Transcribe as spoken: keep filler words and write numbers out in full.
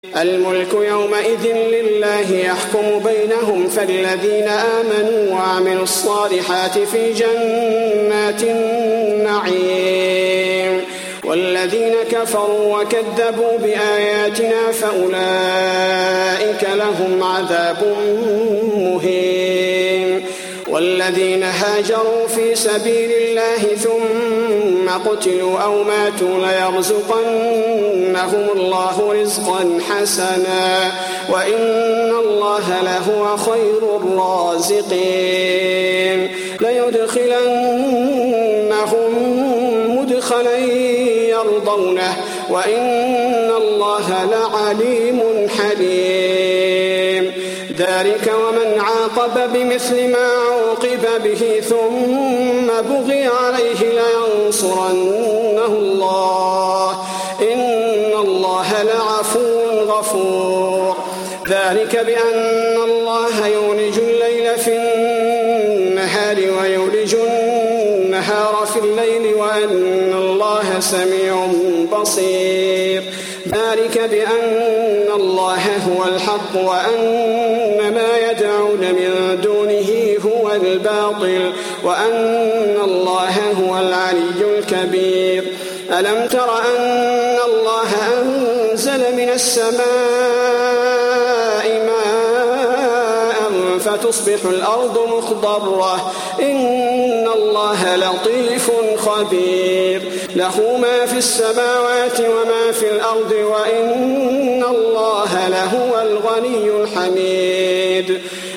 الملك يومئذ لله يحكم بينهم فالذين آمنوا وعملوا الصالحات في جنات النعيم والذين كفروا وكذبوا بآياتنا فأولئك لهم عذاب مهين والذين هاجروا في سبيل الله ثم قتلوا أو ماتوا ليرزقنهم الله رزقا حسنا وإن الله لهو خير الرازقين ليدخلنهم مدخلا يرضونه وإن الله لعليم حليم ذلك ومن عاقب بمثل ما عوقب به ثم بغي عليه لينصرنه الله إن الله لعفو غفور ذلك بأن الله يولج الليل في النهار ويولج النهار في الليل وأن الله سميع بصير ذلك بأن الله هو الحق وأن ما يدعون من دونه هو الباطل وأن الله هو العلي الكبير ألم تر أن الله أنزل من السماء ماء فتصبح الأرض مخضرة إن الله لطيف خبير له ما في السماوات وما في الأرض وإن الله لهو الغني الحميد